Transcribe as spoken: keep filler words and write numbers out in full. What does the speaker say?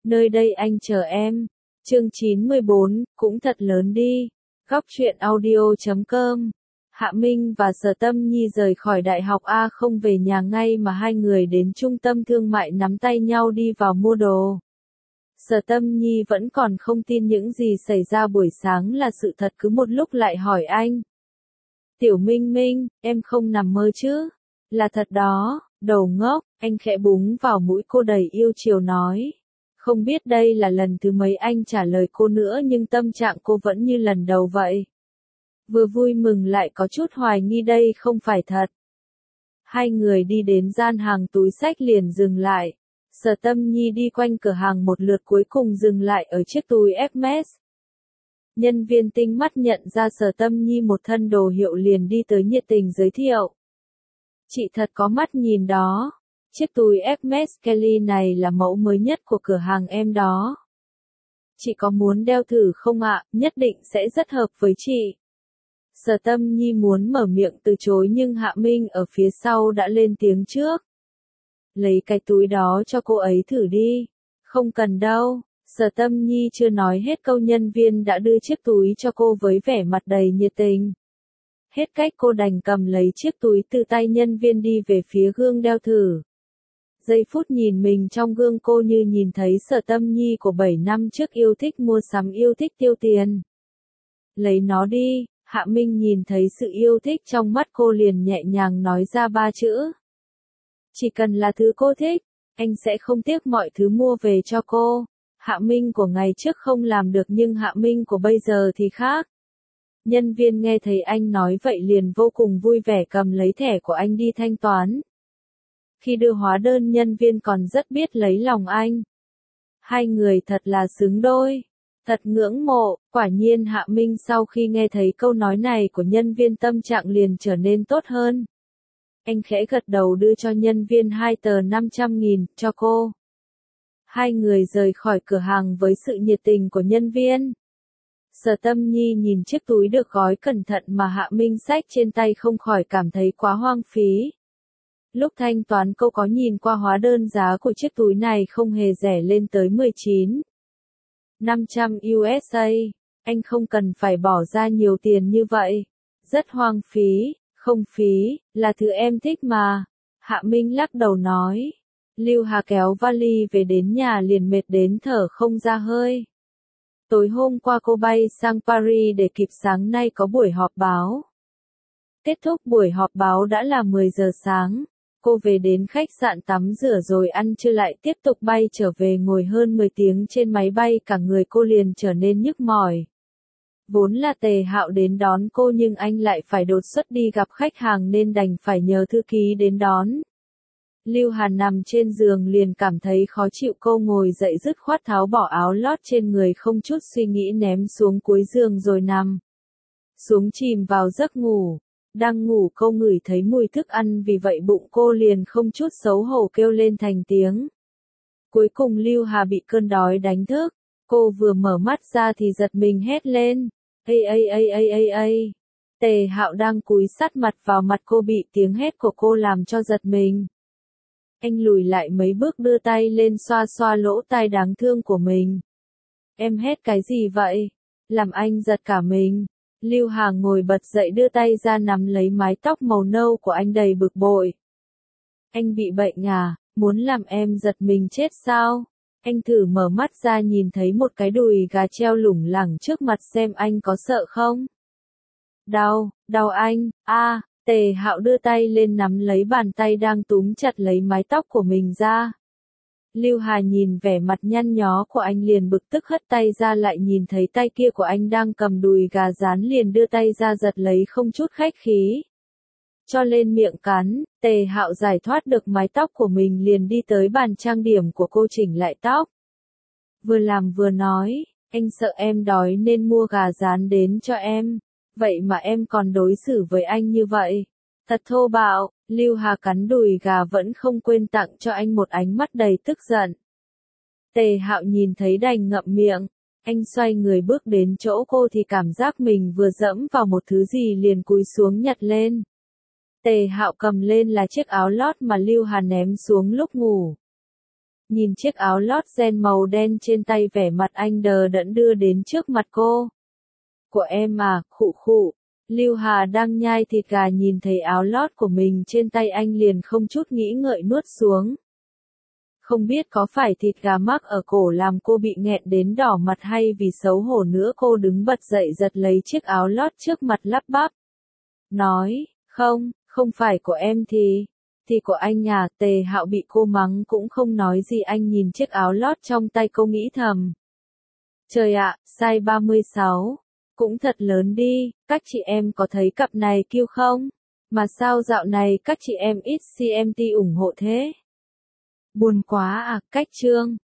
Nơi đây anh chờ em. Chương chín mươi bốn, cũng thật lớn đi. Góc truyện audio chấm com. Hạ Minh và Sở Tâm Nhi rời khỏi đại học A không về nhà ngay mà hai người đến trung tâm thương mại nắm tay nhau đi vào mua đồ. Sở Tâm Nhi vẫn còn không tin những gì xảy ra buổi sáng là sự thật, cứ một lúc lại hỏi anh. Tiểu Minh Minh, em không nằm mơ chứ? Là thật đó, đầu ngốc, anh khẽ búng vào mũi cô đầy yêu chiều nói. Không biết đây là lần thứ mấy anh trả lời cô nữa nhưng tâm trạng cô vẫn như lần đầu vậy. Vừa vui mừng lại có chút hoài nghi đây không phải thật. Hai người đi đến gian hàng túi xách liền dừng lại. Sở Tâm Nhi đi quanh cửa hàng một lượt cuối cùng dừng lại ở chiếc túi Hermes. Nhân viên tinh mắt nhận ra Sở Tâm Nhi một thân đồ hiệu liền đi tới nhiệt tình giới thiệu. Chị thật có mắt nhìn đó. Chiếc túi Hermes Kelly này là mẫu mới nhất của cửa hàng em đó. Chị có muốn đeo thử không ạ? Nhất định sẽ rất hợp với chị. Sở Tâm Nhi muốn mở miệng từ chối nhưng Hạ Minh ở phía sau đã lên tiếng trước. Lấy cái túi đó cho cô ấy thử đi. Không cần đâu. Sở Tâm Nhi chưa nói hết câu nhân viên đã đưa chiếc túi cho cô với vẻ mặt đầy nhiệt tình. Hết cách cô đành cầm lấy chiếc túi từ tay nhân viên đi về phía gương đeo thử. Giây phút nhìn mình trong gương cô như nhìn thấy Sở Tâm Nhi của bảy năm trước yêu thích mua sắm, yêu thích tiêu tiền. Lấy nó đi. Hạ Minh nhìn thấy sự yêu thích trong mắt cô liền nhẹ nhàng nói ra ba chữ. Chỉ cần là thứ cô thích, anh sẽ không tiếc mọi thứ mua về cho cô. Hạ Minh của ngày trước không làm được nhưng Hạ Minh của bây giờ thì khác. Nhân viên nghe thấy anh nói vậy liền vô cùng vui vẻ cầm lấy thẻ của anh đi thanh toán. Khi đưa hóa đơn nhân viên còn rất biết lấy lòng anh. Hai người thật là xứng đôi. Thật ngưỡng mộ, quả nhiên Hạ Minh sau khi nghe thấy câu nói này của nhân viên tâm trạng liền trở nên tốt hơn. Anh khẽ gật đầu đưa cho nhân viên hai tờ năm trăm nghìn, cho cô. Hai người rời khỏi cửa hàng với sự nhiệt tình của nhân viên. Sở Tâm Nhi nhìn chiếc túi được gói cẩn thận mà Hạ Minh xách trên tay không khỏi cảm thấy quá hoang phí. Lúc thanh toán cô có nhìn qua hóa đơn, giá của chiếc túi này không hề rẻ, lên tới mười chín nghìn năm trăm đô la. Anh không cần phải bỏ ra nhiều tiền như vậy. Rất hoang phí. Không phí, là thứ em thích mà. Hạ Minh lắc đầu nói. Lưu Hà kéo vali về đến nhà liền mệt đến thở không ra hơi. Tối hôm qua cô bay sang Paris để kịp sáng nay có buổi họp báo. Kết thúc buổi họp báo đã là mười giờ sáng. Cô về đến khách sạn tắm rửa rồi ăn trưa lại tiếp tục bay trở về, ngồi hơn mười tiếng trên máy bay cả người cô liền trở nên nhức mỏi. Vốn là Tề Hạo đến đón cô nhưng anh lại phải đột xuất đi gặp khách hàng nên đành phải nhờ thư ký đến đón. Lưu Hàn nằm trên giường liền cảm thấy khó chịu, cô ngồi dậy dứt khoát tháo bỏ áo lót trên người không chút suy nghĩ ném xuống cuối giường rồi nằm xuống chìm vào giấc ngủ. Đang ngủ cô ngửi thấy mùi thức ăn, vì vậy bụng cô liền không chút xấu hổ kêu lên thành tiếng. Cuối cùng Lưu Hà bị cơn đói đánh thức, cô vừa mở mắt ra thì giật mình hét lên. Ây ây ây ây ây ây. Tề Hạo đang cúi sát mặt vào mặt cô bị tiếng hét của cô làm cho giật mình. Anh lùi lại mấy bước đưa tay lên xoa xoa lỗ tai đáng thương của mình. Em hét cái gì vậy? Làm anh giật cả mình. Lưu Hà ngồi bật dậy đưa tay ra nắm lấy mái tóc màu nâu của anh đầy bực bội. Anh bị bệnh à? Muốn làm em giật mình chết sao? Anh thử mở mắt ra nhìn thấy một cái đùi gà treo lủng lẳng trước mặt, xem anh có sợ không? Đau, đau anh, a à, Tề Hạo đưa tay lên nắm lấy bàn tay đang túm chặt lấy mái tóc của mình ra. Lưu Hà nhìn vẻ mặt nhăn nhó của anh liền bực tức hất tay ra, lại nhìn thấy tay kia của anh đang cầm đùi gà rán liền đưa tay ra giật lấy không chút khách khí. Cho lên miệng cắn, Tề Hạo giải thoát được mái tóc của mình liền đi tới bàn trang điểm của cô chỉnh lại tóc. Vừa làm vừa nói, anh sợ em đói nên mua gà rán đến cho em, vậy mà em còn đối xử với anh như vậy. Thật thô bạo. Lưu Hà cắn đùi gà vẫn không quên tặng cho anh một ánh mắt đầy tức giận. Tề Hạo nhìn thấy đành ngậm miệng, anh xoay người bước đến chỗ cô thì cảm giác mình vừa dẫm vào một thứ gì liền cúi xuống nhặt lên. Tề Hạo cầm lên là chiếc áo lót mà Lưu Hà ném xuống lúc ngủ. Nhìn chiếc áo lót ren màu đen trên tay, vẻ mặt anh đờ đẫn đưa đến trước mặt cô. Của em à, khụ khụ. Lưu Hà đang nhai thịt gà nhìn thấy áo lót của mình trên tay anh liền không chút nghĩ ngợi nuốt xuống. Không biết có phải thịt gà mắc ở cổ làm cô bị nghẹn đến đỏ mặt hay vì xấu hổ nữa, cô đứng bật dậy giật lấy chiếc áo lót trước mặt lắp bắp. Nói, không, không phải của em thì, thì của anh à. Tề Hạo bị cô mắng cũng không nói gì, anh nhìn chiếc áo lót trong tay cô nghĩ thầm. Trời ạ, size ba mươi sáu, cũng thật lớn đi, các chị em có thấy cặp này cute không? Mà sao dạo này các chị em ít xê em tê ủng hộ thế? Buồn quá à, cách trương.